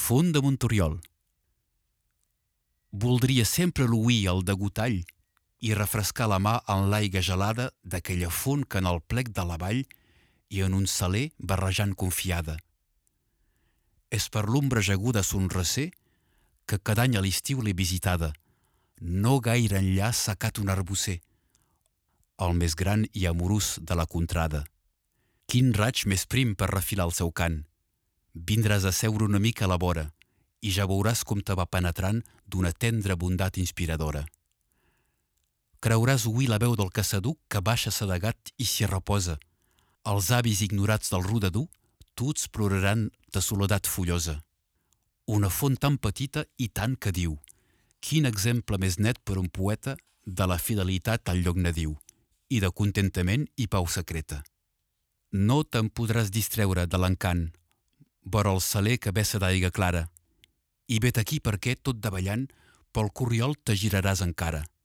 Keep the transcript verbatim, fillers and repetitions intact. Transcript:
font de Montoriol. Voldria sempre l'oir el degotall i refrescar la mà en l'aigua gelada d'aquella font que en el plec de la vall i en un saler barrejant confiada. És per l'ombra jaguda son recer que cada any a l'estiu l'he visitada. No gaire enllà s'ha cat un arbusser, el més gran i amorós de la contrada. Quin raig més prim per refilar el seu cant. Vindràs a seure una mica a la vora i ja veuràs com te va penetrant d'una tendra bondat inspiradora. Creuràs oir la veu del caçador que baixa sedegat i s'hi reposa. Els avis ignorats del rodador tots ploraran de soledat fullosa. Una font tan petita i tant que diu. Quin exemple més net per un poeta de la fidelitat al lloc nadiu i de contentament i pau secreta. No te'n podràs distreure de l'encant, vora el saler que vessa d'aigua clara, i vet aquí perquè, tot davallant, pel corriol te giraràs encara.